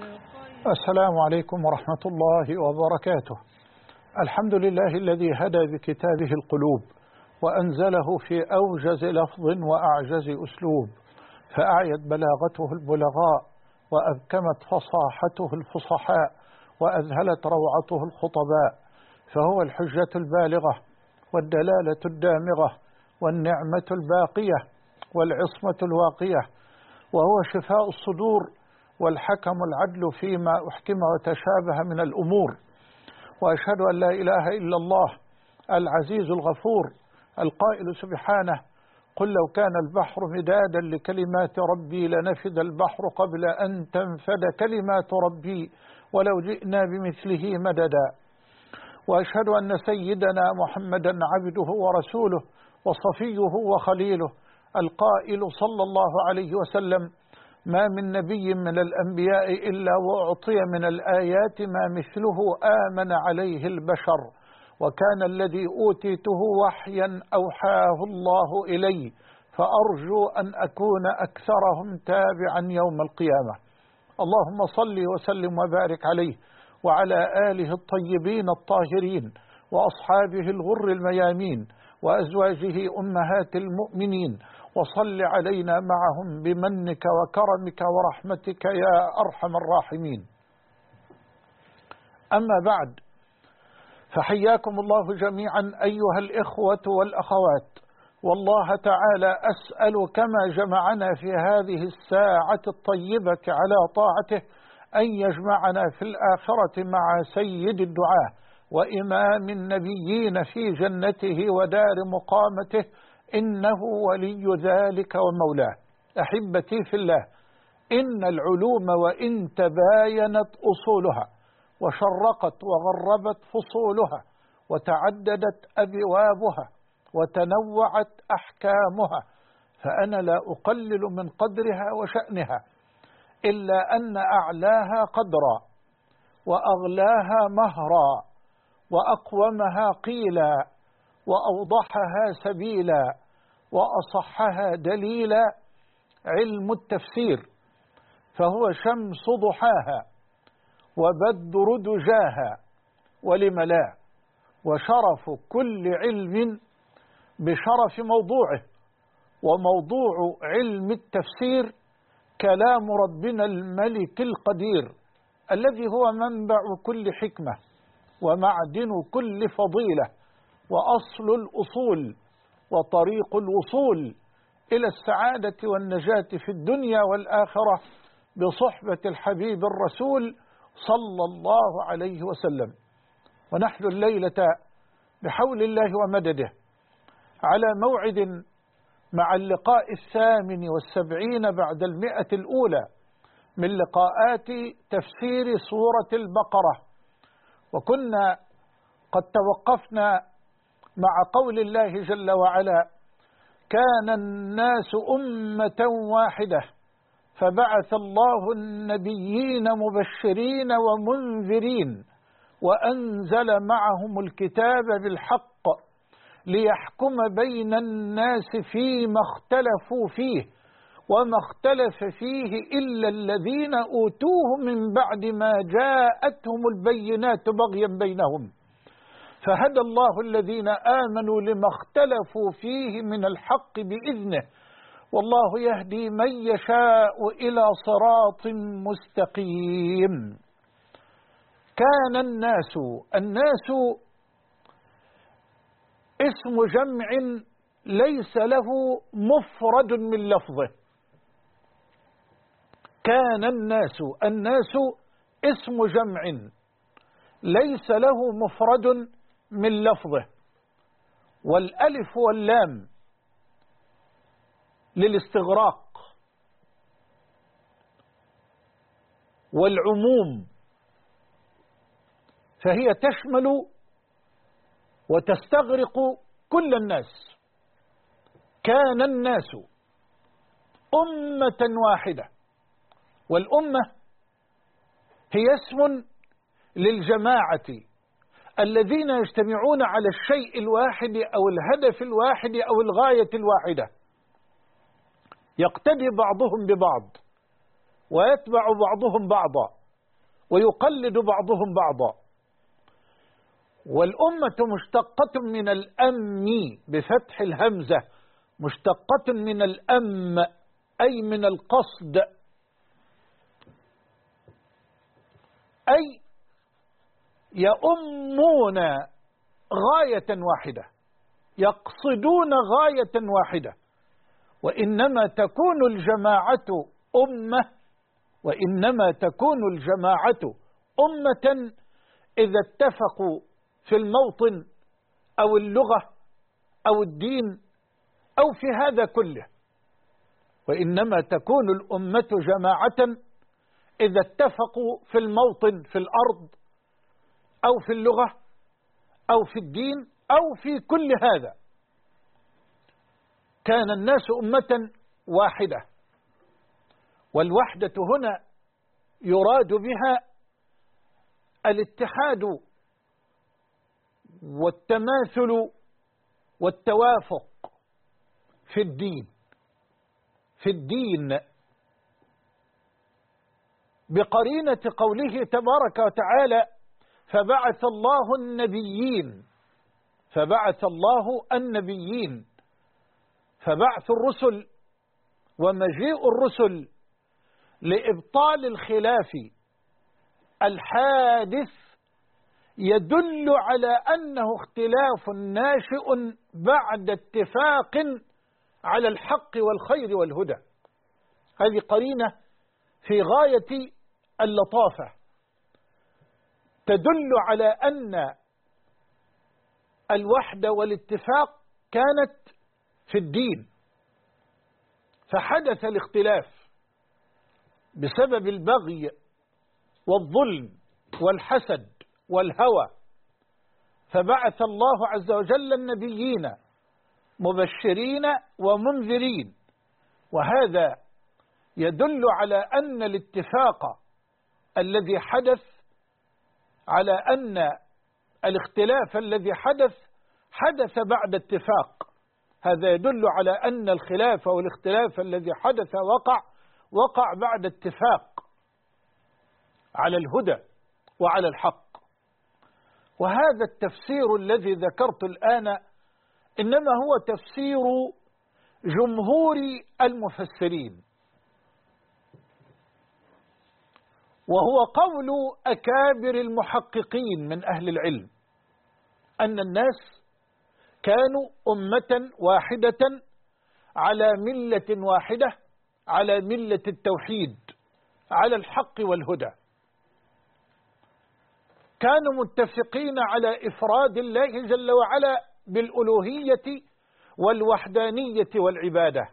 السلام عليكم ورحمة الله وبركاته. الحمد لله الذي هدى بكتابه القلوب وأنزله في أوجز لفظ وأعجز أسلوب، فأعيت بلاغته البلغاء وأبكمت فصاحته الفصحاء وأذهلت روعته الخطباء، فهو الحجة البالغة والدلالة الدامغة والنعمة الباقية والعصمة الواقية، وهو شفاء الصدور والحكم العدل فيما أحكم وتشابه من الأمور. وأشهد أن لا إله إلا الله العزيز الغفور القائل سبحانه: قل لو كان البحر مدادا لكلمات ربي لنفد البحر قبل أن تنفد كلمات ربي ولو جئنا بمثله مددا. وأشهد أن سيدنا محمدا عبده ورسوله وصفيه وخليله القائل صلى الله عليه وسلم: ما من نبي من الأنبياء إلا وأعطي من الآيات ما مثله آمن عليه البشر، وكان الذي أوتيته وحيا أوحاه الله إلي، فأرجو أن أكون أكثرهم تابعا يوم القيامة. اللهم صل وسلم وبارك عليه وعلى آله الطيبين الطاهرين وأصحابه الغر الميامين وأزواجه أمهات المؤمنين، وصل علينا معهم بمنك وكرمك ورحمتك يا أرحم الراحمين. أما بعد، فحياكم الله جميعا أيها الإخوة والأخوات، والله تعالى أسأل كما جمعنا في هذه الساعة الطيبة على طاعته أن يجمعنا في الآخرة مع سيد الدعاة وإمام النبيين في جنته ودار مقامته، إنه ولي ذلك ومولاه. أحبتي في الله، إن العلوم وإن تباينت أصولها وشرقت وغربت فصولها وتعددت أبوابها وتنوعت أحكامها، فأنا لا أقلل من قدرها وشأنها، إلا أن أعلاها قدرا وأغلاها مهرا وأقومها قيلا وأوضحها سبيلا وأصحها دليلا علم التفسير، فهو شمس ضحاها وبدر دجاها ولم لا، وشرف كل علم بشرف موضوعه، وموضوع علم التفسير كلام ربنا الملك القدير الذي هو منبع كل حكمة ومعدن كل فضيلة وأصل الأصول وطريق الوصول إلى السعادة والنجاة في الدنيا والآخرة بصحبة الحبيب الرسول صلى الله عليه وسلم. ونحن الليلة بحول الله ومدده على موعد مع اللقاء 78 بعد 100 الأولى من لقاءات تفسير سورة البقرة، وكنا قد توقفنا مع قول الله جل وعلا: كان الناس أمة واحدة فبعث الله النبيين مبشرين ومنذرين وأنزل معهم الكتاب بالحق ليحكم بين الناس فيما اختلفوا فيه، وما اختلف فيه إلا الذين أوتوه من بعد ما جاءتهم البينات بغيا بينهم، فهدى الله الذين آمنوا لما اختلفوا فيه من الحق بإذنه، والله يهدي من يشاء إلى صراط مستقيم. كان الناس اسم جمع ليس له مفرد من لفظه. كان الناس اسم جمع ليس له مفرد من لفظه، والألف واللام للاستغراق والعموم، فهي تشمل وتستغرق كل الناس. كان الناس أمة واحدة، والأمة هي اسم للجماعة الذين يجتمعون على الشيء الواحد أو الهدف الواحد أو الغاية الواحدة، يقتدي بعضهم ببعض ويتبع بعضهم بعضا، ويقلد بعضهم بعضا. والأمة مشتقة من الأم بفتح الهمزة، مشتقة من الأم أي من القصد، أي يؤمون غاية واحدة، يقصدون غاية واحدة. وإنما تكون الجماعة أمة، وإنما تكون الجماعة أمة إذا اتفقوا في الموطن أو اللغة أو الدين أو في هذا كله. وإنما تكون الأمة جماعة إذا اتفقوا في الموطن في الأرض أو في اللغة أو في الدين أو في كل هذا. كان الناس أمة واحدة، والوحدة هنا يراد بها الاتحاد والتماثل والتوافق في الدين، بقرينة قوله تبارك وتعالى: فبعث الله النبيين، فبعث الله النبيين. فبعث الرسل ومجيء الرسل لإبطال الخلاف الحادث يدل على أنه اختلاف ناشئ بعد اتفاق على الحق والخير والهدى. هذه قرينة في غاية اللطافة تدل على أن الوحدة والاتفاق كانت في الدين، فحدث الاختلاف بسبب البغي والظلم والحسد والهوى، فبعث الله عز وجل النبيين مبشرين ومنذرين. وهذا يدل على أن الاتفاق الذي حدث، على أن الاختلاف الذي حدث بعد اتفاق. هذا يدل على أن الخلاف والاختلاف الذي حدث وقع بعد اتفاق على الهدى وعلى الحق. وهذا التفسير الذي ذكرت الآن إنما هو تفسير جمهور المفسرين، وهو قول أكابر المحققين من أهل العلم، أن الناس كانوا أمة واحدة على ملة واحدة، على ملة التوحيد، على الحق والهدى. كانوا متفقين على إفراد الله جل وعلا بالألوهية والوحدانية والعبادة.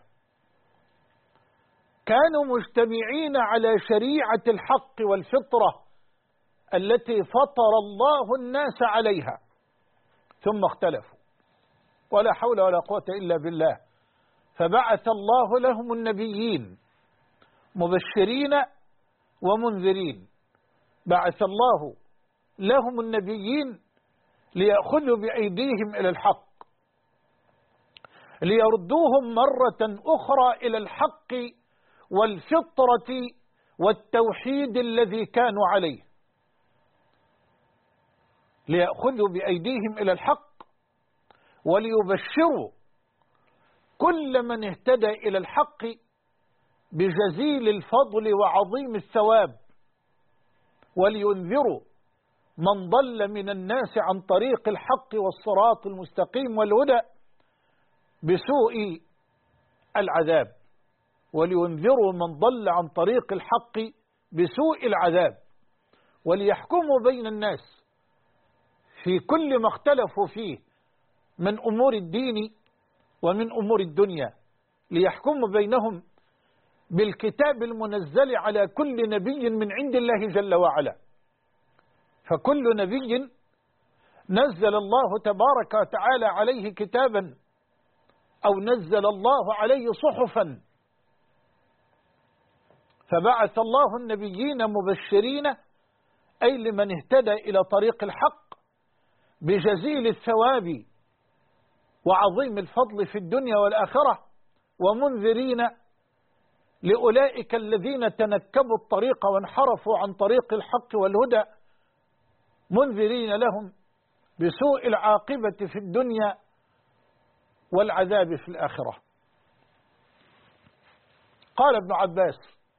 كانوا مجتمعين على شريعة الحق والفطرة التي فطر الله الناس عليها، ثم اختلفوا ولا حول ولا قوة إلا بالله. فبعث الله لهم النبيين مبشرين ومنذرين. بعث الله لهم النبيين ليأخذوا بأيديهم إلى الحق، ليردوهم مرة أخرى إلى الحق والفطرة والتوحيد الذي كانوا عليه، ليأخذوا بأيديهم إلى الحق وليبشروا كل من اهتدى إلى الحق بجزيل الفضل وعظيم الثواب، ولينذروا من ضل من الناس عن طريق الحق والصراط المستقيم والهدى بسوء العذاب، ولينذروا من ضل عن طريق الحق بسوء العذاب، وليحكموا بين الناس في كل ما اختلفوا فيه من أمور الدين ومن أمور الدنيا، ليحكموا بينهم بالكتاب المنزل على كل نبي من عند الله جل وعلا. فكل نبي نزل الله تبارك وتعالى عليه كتابا أو نزل الله عليه صحفا. فبعث الله النبيين مبشرين أي لمن اهتدى إلى طريق الحق بجزيل الثواب وعظيم الفضل في الدنيا والآخرة، ومنذرين لأولئك الذين تنكبوا الطريق وانحرفوا عن طريق الحق والهدى، منذرين لهم بسوء العاقبة في الدنيا والعذاب في الآخرة. قال ابن عباس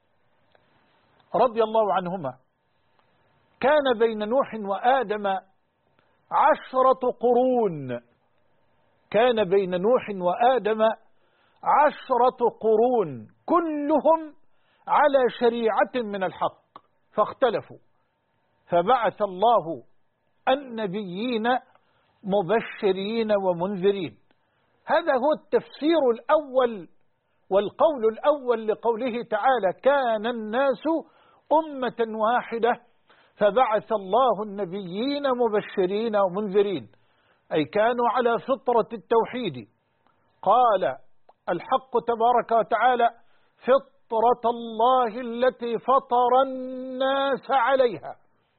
رضي الله عنهما: كان بين نوح وآدم 10 قرون. كان بين نوح وآدم 10 قرون كلهم على شريعة من الحق، فاختلفوا، فبعث الله النبيين مبشرين ومنذرين. هذا هو التفسير الأول والقول الأول لقوله تعالى: كان الناس أمة واحدة فبعث الله النبيين مبشرين ومنذرين، أي كانوا على فطرة التوحيد. قال الحق تبارك وتعالى: فطرة الله التي فطر الناس عليها.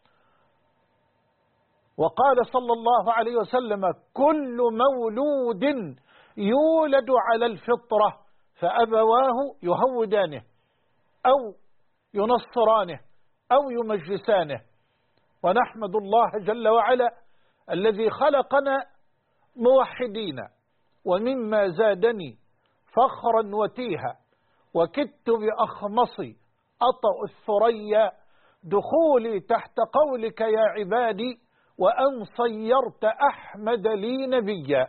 وقال صلى الله عليه وسلم: كل مولود يولد على الفطرة فأبواه يهودانه أو ينصرانه أو يمجسانه. ونحمد الله جل وعلا الذي خلقنا موحدين، ومما زادني فخرا وتيها وكدت بأخمصي أطأ الثريا دخولي تحت قولك يا عبادي وأن صيرت أحمد لي نبيا.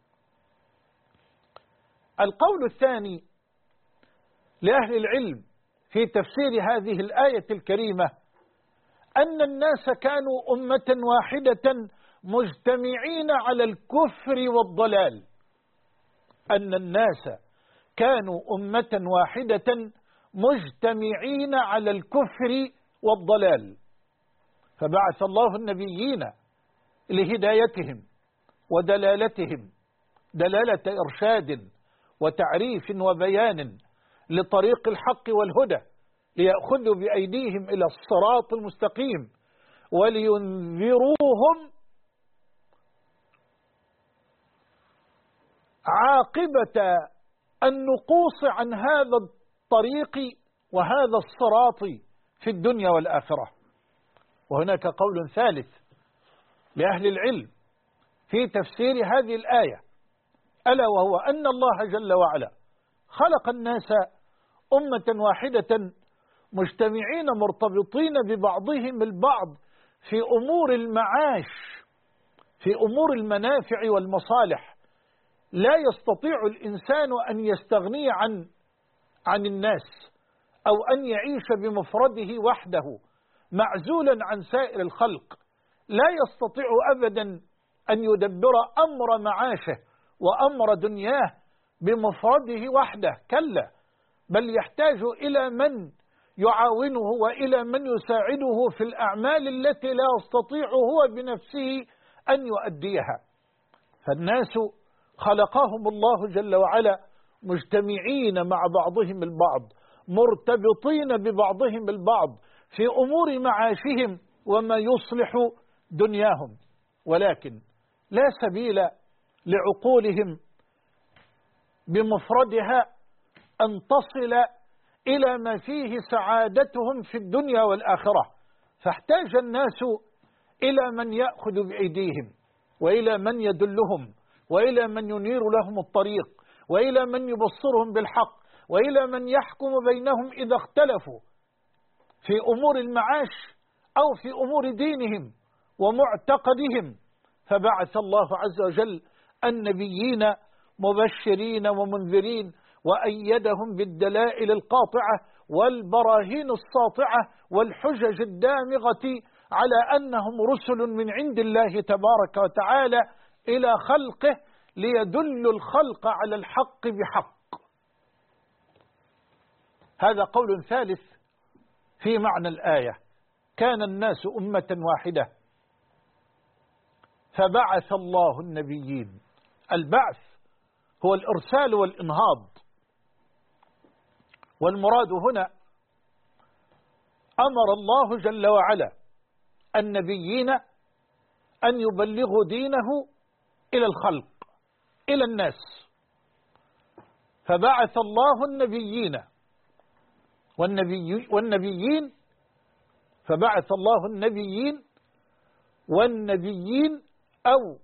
القول الثاني لأهل العلم في تفسير هذه الآية الكريمة أن الناس كانوا أمة واحدة مجتمعين على الكفر والضلال. أن الناس كانوا أمة واحدة مجتمعين على الكفر والضلال، فبعث الله النبيين لهدايتهم ودلالتهم، دلالة إرشاد وتعريف وبيان لطريق الحق والهدى، ليأخذوا بأيديهم إلى الصراط المستقيم ولينذروهم عاقبة النقوص عن هذا الطريق وهذا الصراط في الدنيا والآخرة. وهناك قول ثالث لأهل العلم في تفسير هذه الآية، ألا وهو أن الله جل وعلا خلق الناس أمة واحدة مجتمعين مرتبطين ببعضهم البعض في أمور المعاش، في أمور المنافع والمصالح. لا يستطيع الإنسان أن يستغني عن الناس أو أن يعيش بمفرده وحده معزولا عن سائر الخلق. لا يستطيع أبدا أن يدبر أمر معاشه وأمر دنياه بمفرده وحده، كلا، بل يحتاج إلى من يعاونه وإلى من يساعده في الأعمال التي لا يستطيع هو بنفسه أن يؤديها. فالناس خلقهم الله جل وعلا مجتمعين مع بعضهم البعض، مرتبطين ببعضهم البعض في أمور معاشهم وما يصلح دنياهم، ولكن لا سبيل لعقولهم بمفردها أن تصل إلى ما فيه سعادتهم في الدنيا والآخرة. فاحتاج الناس إلى من يأخذ بأيديهم، وإلى من يدلهم، وإلى من ينير لهم الطريق، وإلى من يبصرهم بالحق، وإلى من يحكم بينهم إذا اختلفوا في أمور المعاش أو في أمور دينهم ومعتقدهم. فبعث الله عز وجل النبيين مبشرين ومنذرين، وأيدهم بالدلائل القاطعة والبراهين الساطعة والحجج الدامغة على أنهم رسل من عند الله تبارك وتعالى إلى خلقه ليدلوا الخلق على الحق بحق. هذا قول ثالث في معنى الآية: كان الناس أمة واحدة فبعث الله النبيين. البعث هو الإرسال والإنهاض، والمراد هنا أمر الله جل وعلا النبيين أن يبلغوا دينه إلى الخلق، إلى الناس. فبعث الله النبيين والنبيين، فبعث الله النبيين والنبيين أو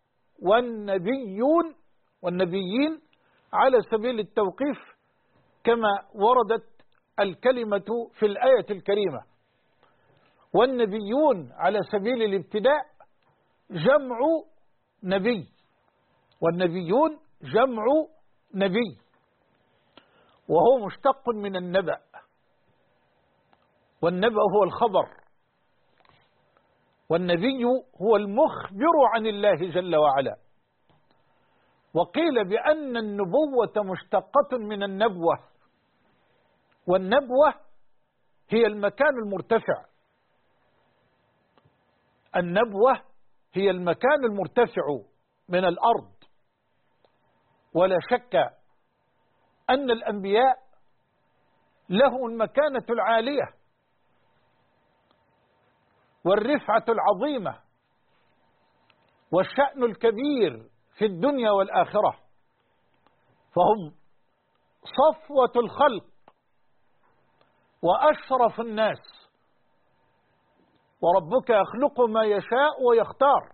والنبيين على سبيل التوقيف كما وردت الكلمة في الآية الكريمة. والنبيون على سبيل الابتداء جمع نبي، والنبيون جمع نبي، وهو مشتق من النبأ، والنبأ هو الخبر، والنبي هو المخبر عن الله جل وعلا. وقيل بأن النبوة مشتقة من النبوة، والنبوة هي المكان المرتفع. النبوة هي المكان المرتفع من الأرض. ولا شك أن الأنبياء لهم المكانة العالية والرفعة العظيمة والشأن الكبير في الدنيا والآخرة، فهم صفوة الخلق وأشرف الناس. وربك يخلق ما يشاء ويختار.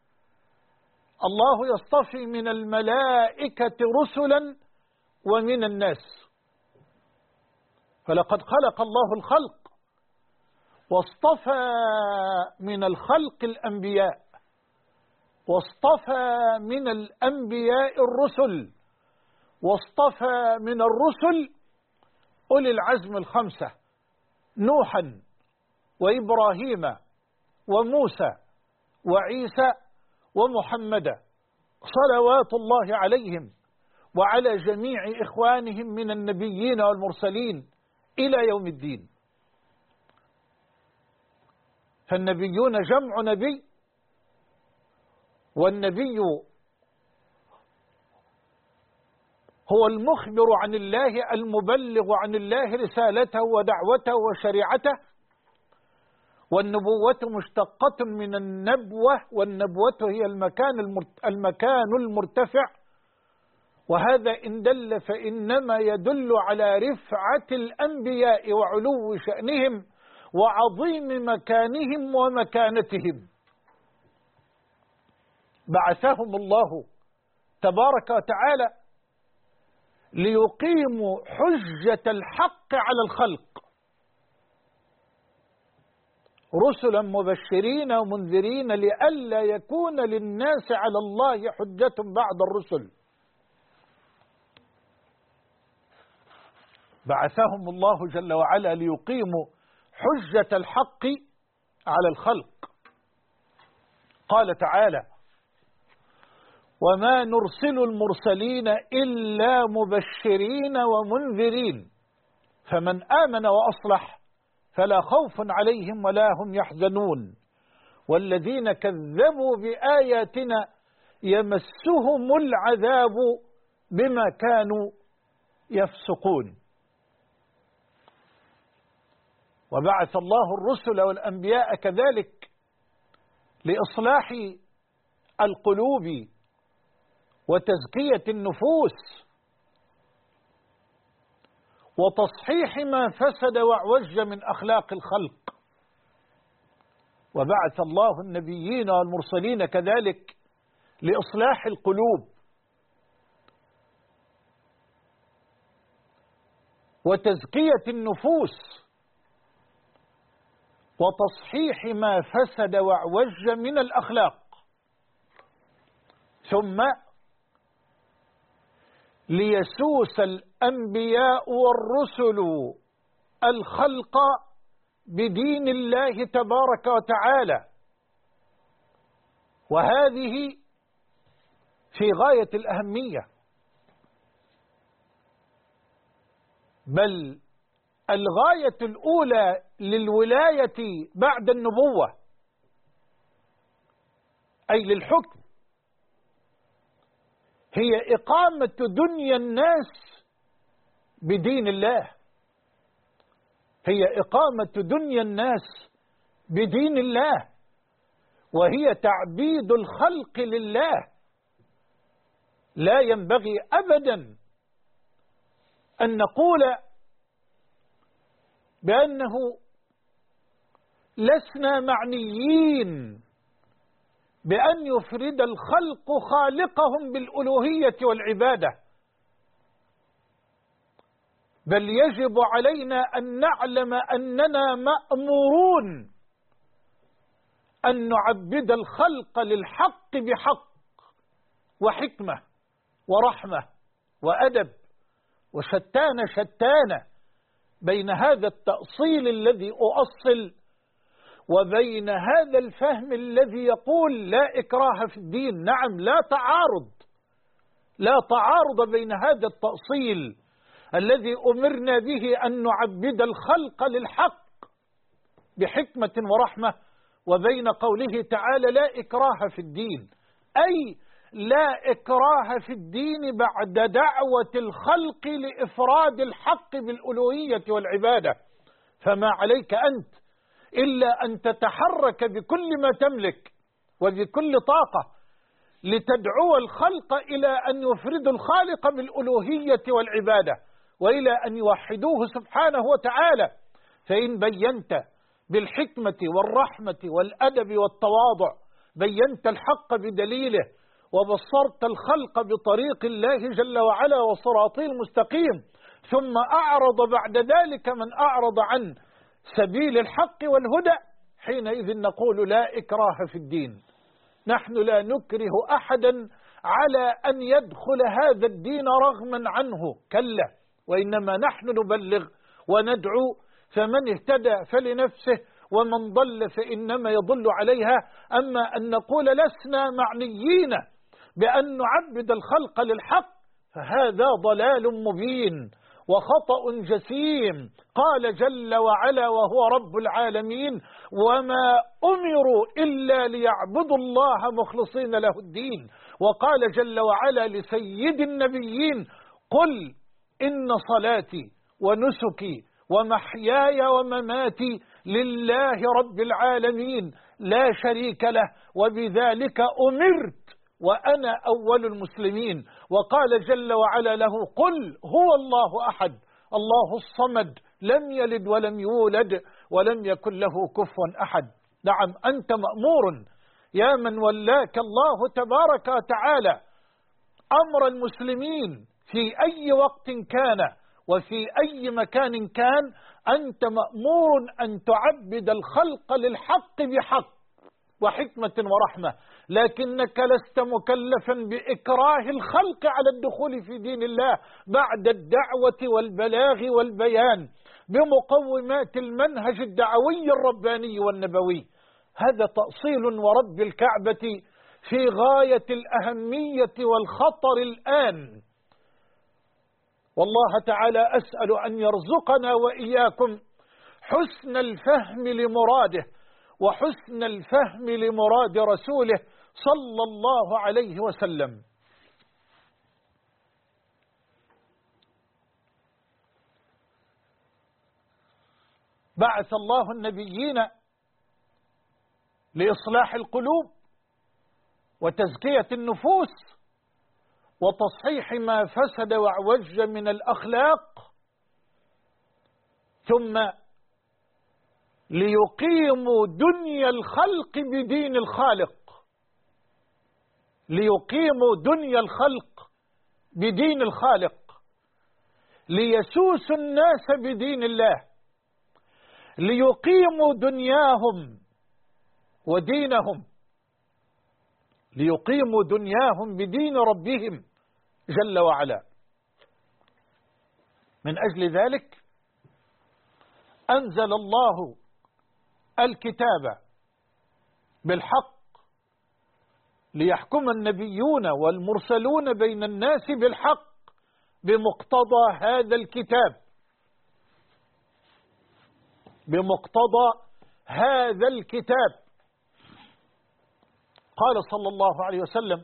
الله يصطفي من الملائكة رسلا ومن الناس. فلقد خلق الله الخلق واصطفى من الخلق الأنبياء، واصطفى من الأنبياء الرسل، واصطفى من الرسل أولي العزم الخمسة: نوحا وإبراهيم وموسى وعيسى ومحمدا، صلوات الله عليهم وعلى جميع إخوانهم من النبيين والمرسلين إلى يوم الدين. فالنبيون جمع نبي، والنبي هو المخبر عن الله المبلغ عن الله رسالته ودعوته وشريعته. والنبوة مشتقة من النبوة، والنبوة هي المكان المرتفع. وهذا إن دل فإنما يدل على رفعة الأنبياء وعلو شأنهم وعظيم مكانهم ومكانتهم. بعثهم الله تبارك وتعالى ليقيموا حجة الحق على الخلق، رسلا مبشرين ومنذرين لئلا يكون للناس على الله حجة بعد الرسل. بعثهم الله جل وعلا ليقيموا حجة الحق على الخلق. قال تعالى: وما نرسل المرسلين إلا مبشرين ومنذرين فمن آمن وأصلح فلا خوف عليهم ولا هم يحزنون والذين كذبوا بآياتنا يمسهم العذاب بما كانوا يفسقون. وبعث الله الرسل والأنبياء كذلك لإصلاح القلوب وتزكية النفوس وتصحيح ما فسد واعوج من أخلاق الخلق. وبعث الله النبيين والمرسلين كذلك لإصلاح القلوب وتزكية النفوس وتصحيح ما فسد واعوج من الأخلاق. ثم ليسوس الأنبياء والرسل الخلق بدين الله تبارك وتعالى، وهذه في غاية الأهمية، بل الغاية الأولى للولاية بعد النبوة، أي للحكم، هي إقامة دنيا الناس بدين الله، هي إقامة دنيا الناس بدين الله، وهي تعبيد الخلق لله. لا ينبغي أبدا أن نقول بأنه لسنا معنيين بأن يفرد الخلق خالقهم بالألوهية والعبادة، بل يجب علينا أن نعلم أننا مأمورون أن نعبد الخلق للحق بحق وحكمة ورحمة وأدب وشتان بين هذا التأصيل الذي أؤصل وبين هذا الفهم الذي يقول لا إكراه في الدين. نعم، لا تعارض بين هذا التأصيل الذي أمرنا به أن نعبد الخلق للحق بحكمة ورحمة وبين قوله تعالى لا إكراه في الدين، أي لا إكراه في الدين بعد دعوة الخلق لإفراد الحق بالألوهية والعبادة. فما عليك أنت إلا أن تتحرك بكل ما تملك وبكل طاقة لتدعو الخلق إلى أن يفردوا الخالق بالألوهية والعبادة وإلى أن يوحدوه سبحانه وتعالى. فإن بينت بالحكمة والرحمة والأدب والتواضع، بينت الحق بدليله وبصرت الخلق بطريق الله جل وعلا وصراطه المستقيم، ثم أعرض بعد ذلك من أعرض عن سبيل الحق والهدى، حينئذ نقول لا إكراه في الدين. نحن لا نكره أحدا على أن يدخل هذا الدين رغما عنه، كلا، وإنما نحن نبلغ وندعو، فمن اهتدى فلنفسه ومن ضل فإنما يضل عليها. أما أن نقول لسنا معنيين بأن نعبد الخلق للحق فهذا ضلال مبين وخطأ جسيم. قال جل وعلا وهو رب العالمين وما أمروا إلا ليعبدوا الله مخلصين له الدين. وقال جل وعلا لسيد النبيين قل إن صلاتي ونسكي ومحياي ومماتي لله رب العالمين لا شريك له وبذلك أمرت وأنا أول المسلمين. وقال جل وعلا له قل هو الله أحد الله الصمد لم يلد ولم يولد ولم يكن له كفوا أحد. نعم، أنت مأمور يا من ولاك الله تبارك وتعالى أمر المسلمين في أي وقت كان وفي أي مكان كان، أنت مأمور أن تعبد الخلق للحق بحق وحكمة ورحمة، لكنك لست مكلفا بإكراه الخلق على الدخول في دين الله بعد الدعوة والبلاغ والبيان بمقومات المنهج الدعوي الرباني والنبوي. هذا تأصيل ورب الكعبة في غاية الأهمية والخطر الآن. والله تعالى أسأل أن يرزقنا وإياكم حسن الفهم لمراده وحسن الفهم لمراد رسوله صلى الله عليه وسلم. بعث الله النبيين لإصلاح القلوب وتزكية النفوس وتصحيح ما فسد واعوج من الأخلاق، ثم ليقيموا دنيا الخلق بدين الخالق، ليقيموا دنيا الخلق بدين الخالق، ليسوسوا الناس بدين الله، ليقيموا دنياهم ودينهم، ليقيموا دنياهم بدين ربهم جل وعلا. من أجل ذلك أنزل الله الكتاب بالحق ليحكم النبيون والمرسلون بين الناس بالحق بمقتضى هذا الكتاب، بمقتضى هذا الكتاب. قال صلى الله عليه وسلم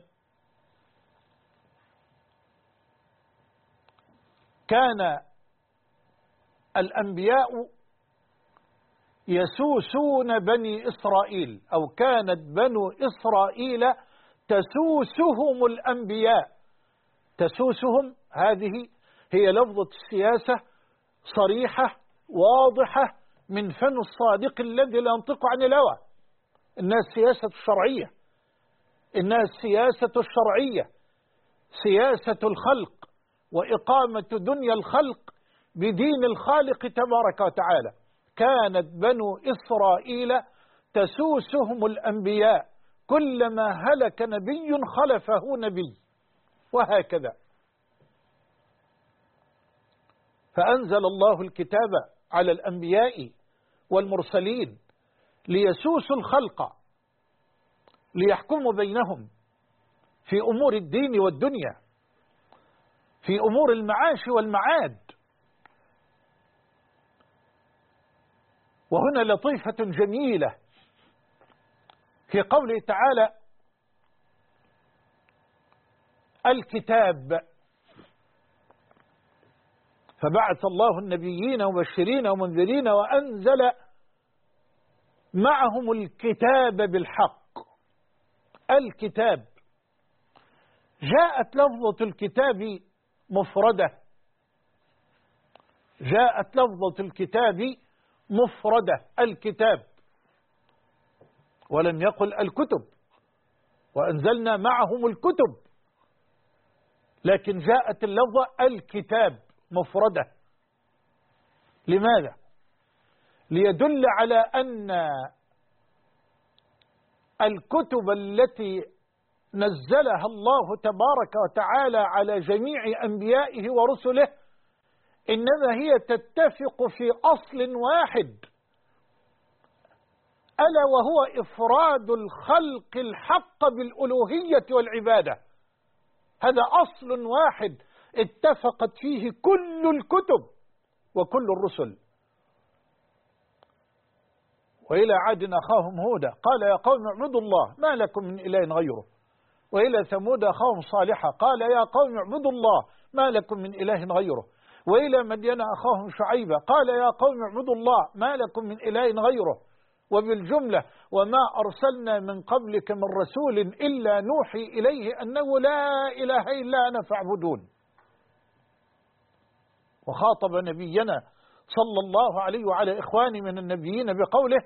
كان الأنبياء يسوسون بني إسرائيل، أو كانت بنو إسرائيل تسوسهم الأنبياء. تسوسهم هذه هي لفظة السياسة صريحة واضحة من فم الصادق الذي لا ينطق عن الهوى. إنها السياسة الشرعية، إنها السياسة الشرعية، سياسة الخلق وإقامة دنيا الخلق بدين الخالق تبارك وتعالى. كانت بنو إسرائيل تسوسهم الأنبياء، كلما هلك نبي خلفه نبي، وهكذا. فأنزل الله الكتاب على الأنبياء والمرسلين ليسوسوا الخلق، ليحكموا بينهم في أمور الدين والدنيا، في أمور المعاش والمعاد. وهنا لطيفة جميلة في قوله تعالى الكتاب، فبعث الله النبيين مبشرين ومنذرين وأنزل معهم الكتاب بالحق. الكتاب جاءت لفظة الكتاب مفردة، جاءت لفظة الكتاب مفردة، الكتاب، ولم يقل الكتب، وأنزلنا معهم الكتب، لكن جاءت اللفظة الكتاب مفردة. لماذا؟ ليدل على أن الكتب التي نزلها الله تبارك وتعالى على جميع أنبيائه ورسله إنما هي تتفق في أصل واحد، ألا وهو إفراد الخلق الحق بالألوهية والعبادة. هذا أصل واحد اتفقت فيه كل الكتب وكل الرسل. وإلى عاد أخاهم هودا قال يا قوم اعبدوا الله ما لكم من إله غيره، وإلى ثمود أخاهم صالحا قال يا قوم اعبدوا الله ما لكم من إله غيره، وإلى مدين أخاهم شعيبا قال يا قوم اعبدوا الله ما لكم من إله غيره. وبالجملة وما أرسلنا من قبلك من رسول إلا نوحي إليه أنه لا إله إلا أنا فاعبدون. وخاطب نبينا صلى الله عليه وعلى إخوانه من النبيين بقوله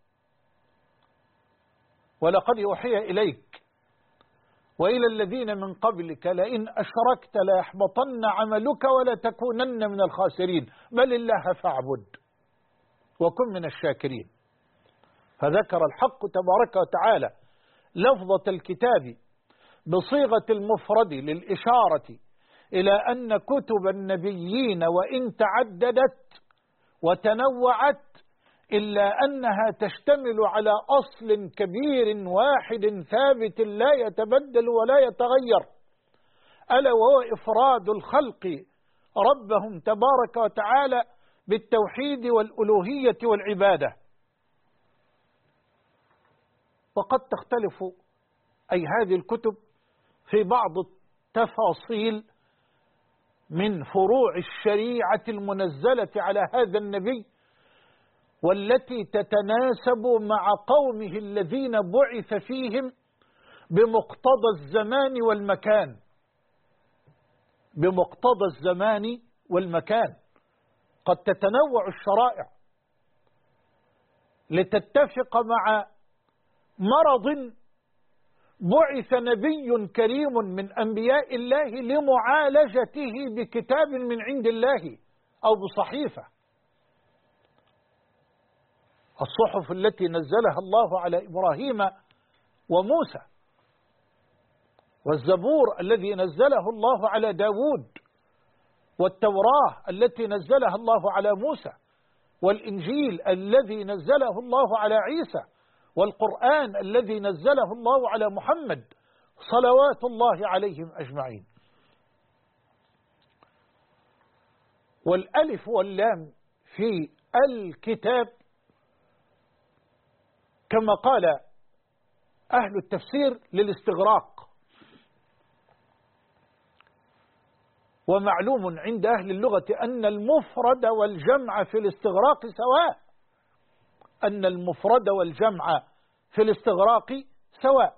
ولقد أوحي إليك وإلى الذين من قبلك لئن أشركت ليحبطن عملك ولتكونن من الخاسرين بل الله فاعبد وكن من الشاكرين. فذكر الحق تبارك وتعالى لفظة الكتاب بصيغة المفرد للإشارة إلى أن كتب النبيين وإن تعددت وتنوعت إلا أنها تشتمل على أصل كبير واحد ثابت لا يتبدل ولا يتغير، ألا وهو إفراد الخلق ربهم تبارك وتعالى بالتوحيد والألوهية والعبادة. وقد تختلف أي هذه الكتب في بعض التفاصيل من فروع الشريعة المنزلة على هذا النبي والتي تتناسب مع قومه الذين بعث فيهم بمقتضى الزمان والمكان، بمقتضى الزمان والمكان. قد تتنوع الشرائع لتتفق مع مرض بعث نبي كريم من أنبياء الله لمعالجته بكتاب من عند الله أو بصحيفة. الصحف التي نزلها الله على إبراهيم وموسى، والزبور الذي نزله الله على داود، والتوراة التي نزلها الله على موسى، والإنجيل الذي نزله الله على عيسى، والقرآن الذي نزله الله على محمد صلوات الله عليهم أجمعين. والألف واللام في الكتاب كما قال أهل التفسير للاستغراق، ومعلوم عند أهل اللغة أن المفرد والجمع في الاستغراق سواء، أن المفرد والجمع في الاستغراق سواء.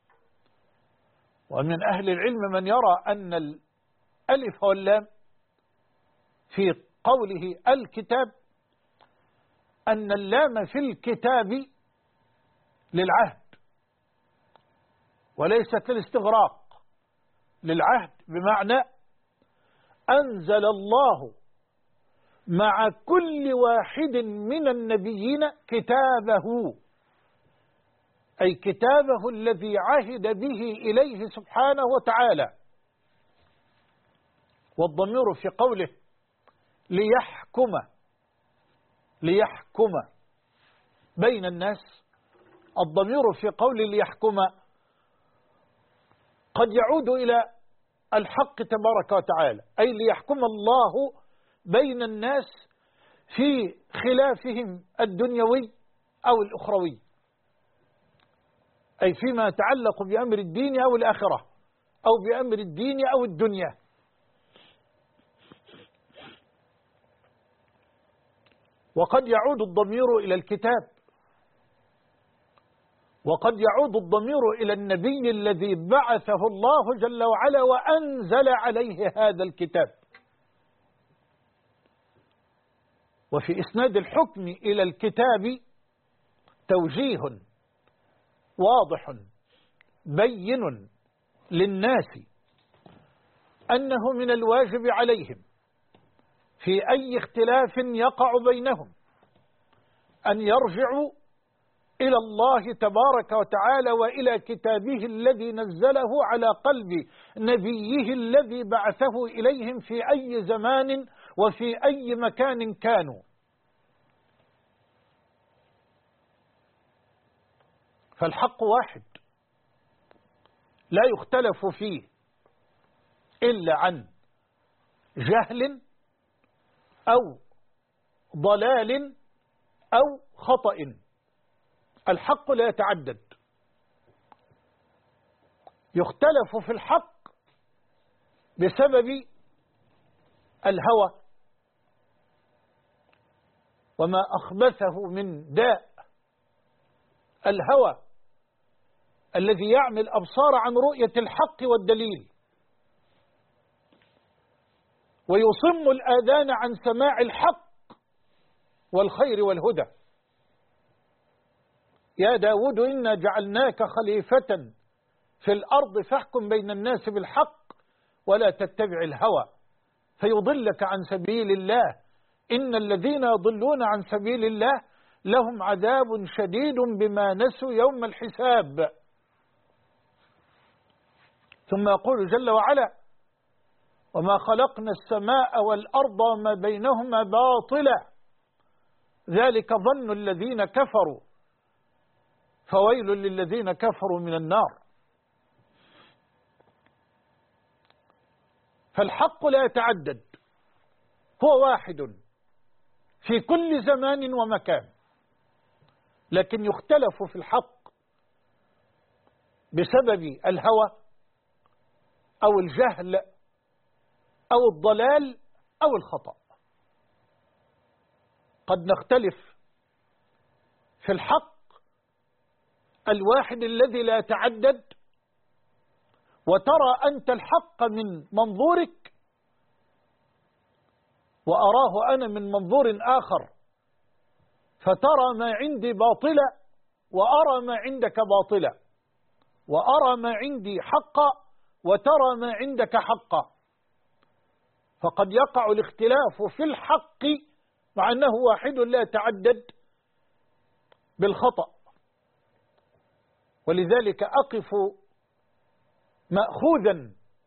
ومن أهل العلم من يرى أن الألف واللام في قوله الكتاب أن اللام في الكتاب للعهد وليست للاستغراق، للعهد بمعنى أنزل الله مع كل واحد من النبيين كتابه، أي كتابه الذي عهد به إليه سبحانه وتعالى. والضمير في قوله ليحكم بين الناس، الضمير في قول ليحكم قد يعود إلى الحق تبارك وتعالى، أي ليحكم الله بين الناس في خلافهم الدنيوي أو الأخروي، أي فيما يتعلق بأمر الدين أو الآخرة، أو بأمر الدين أو الدنيا. وقد يعود الضمير إلى الكتاب، وقد يعود الضمير إلى النبي الذي بعثه الله جل وعلا وأنزل عليه هذا الكتاب. وفي إسناد الحكم إلى الكتاب توجيه واضح بين للناس أنه من الواجب عليهم في أي اختلاف يقع بينهم أن يرجعوا إلى الله تبارك وتعالى وإلى كتابه الذي نزله على قلب نبيه الذي بعثه إليهم في أي زمان وفي أي مكان كانوا. فالحق واحد لا يختلف فيه إلا عن جهل أو ضلال أو خطأ. الحق لا يتعدد، يختلف في الحق بسبب الهوى وما أخبثه من داء الهوى الذي يعمي الأبصار عن رؤية الحق والدليل، ويصم الآذان عن سماع الحق والخير والهدى. يا داود إنا جعلناك خليفة في الأرض فاحكم بين الناس بالحق ولا تتبع الهوى فيضلك عن سبيل الله إن الذين يضلون عن سبيل الله لهم عذاب شديد بما نسوا يوم الحساب. ثم يقول جل وعلا وما خلقنا السماء والأرض وما بينهما باطلا ذلك ظن الذين كفروا فويل للذين كفروا من النار. فالحق لا يتعدد، هو واحد في كل زمان ومكان، لكن يختلف في الحق بسبب الهوى أو الجهل أو الضلال أو الخطأ. قد نختلف في الحق الواحد الذي لا يتعدد، وترى أنت الحق من منظورك وأراه أنا من منظور آخر، فترى ما عندي باطلا وأرى ما عندك باطلا، وأرى ما عندي حقا وترى ما عندك حقا. فقد يقع الاختلاف في الحق مع أنه واحد لا يتعدد بالخطأ. ولذلك أقف مأخوذا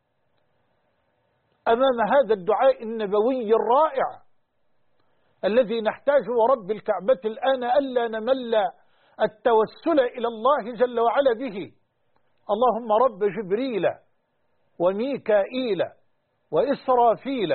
أمام هذا الدعاء النبوي الرائع الذي نحتاج ورب الكعبة الآن ألا نمل التوسل إلى الله جل وعلا به. اللهم رب جبريل وميكائيل وإسرافيل،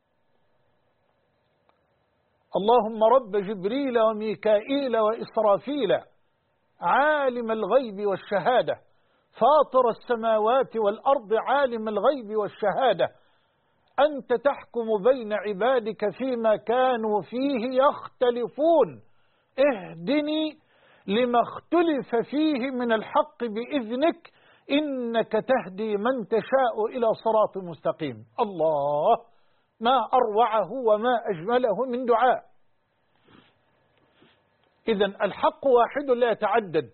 اللهم رب جبريل وميكائيل وإسرافيل عالم الغيب والشهادة فاطر السماوات والأرض عالم الغيب والشهادة أنت تحكم بين عبادك فيما كانوا فيه يختلفون اهدني لما اختلف فيه من الحق بإذنك إنك تهدي من تشاء إلى صراط مستقيم. الله، ما أروعه وما أجمله من دعاء. إذن الحق واحد لا يتعدد،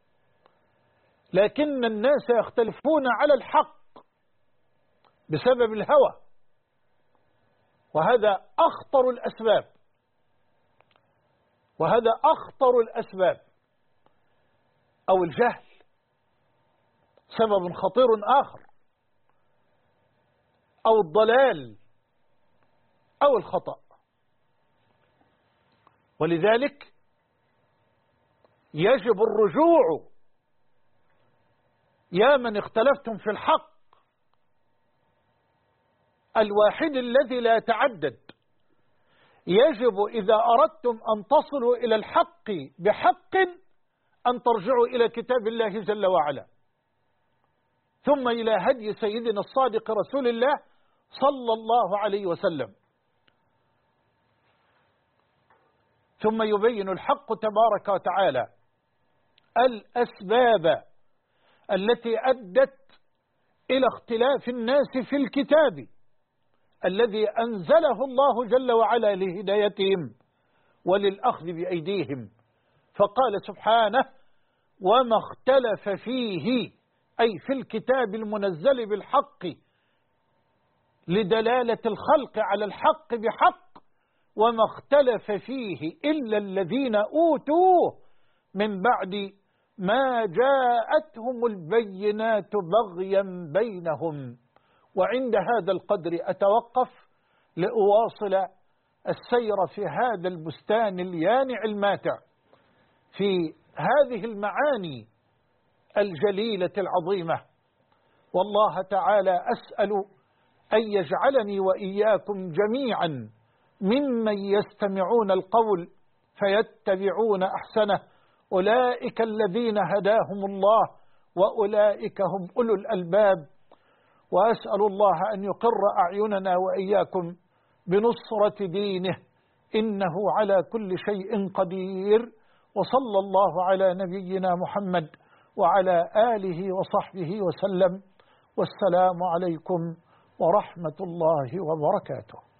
لكن الناس يختلفون على الحق بسبب الهوى، وهذا أخطر الأسباب، وهذا أخطر الأسباب، أو الجهل سبب خطير آخر، أو الضلال أو الخطأ. ولذلك يجب الرجوع يا من اختلفتم في الحق الواحد الذي لا يتعدد. يجب إذا أردتم أن تصلوا إلى الحق بحق أن ترجعوا إلى كتاب الله جل وعلا، ثم إلى هدي سيدنا الصادق رسول الله صلى الله عليه وسلم. ثم يبين الحق تبارك وتعالى الأسباب التي أدت إلى اختلاف الناس في الكتاب الذي أنزله الله جل وعلا لهدايتهم وللأخذ بأيديهم. فقال سبحانه: وما اختلف فيه، أي في الكتاب المنزل بالحق لدلالة الخلق على الحق بحق، وما اختلف فيه إلا الذين أوتوه من بعد ما جاءتهم البينات بغيا بينهم. وعند هذا القدر أتوقف لأواصل السير في هذا البستان اليانع الماتع في هذه المعاني الجليلة العظيمة. والله تعالى أسأل أن يجعلني وإياكم جميعا ممن يستمعون القول فيتبعون أحسنه، أولئك الذين هداهم الله وأولئك هم أولو الألباب. وأسأل الله أن يقر أعيننا وإياكم بنصرة دينه، إنه على كل شيء قدير. وصلى الله على نبينا محمد وعلى آله وصحبه وسلم، والسلام عليكم ورحمة الله وبركاته.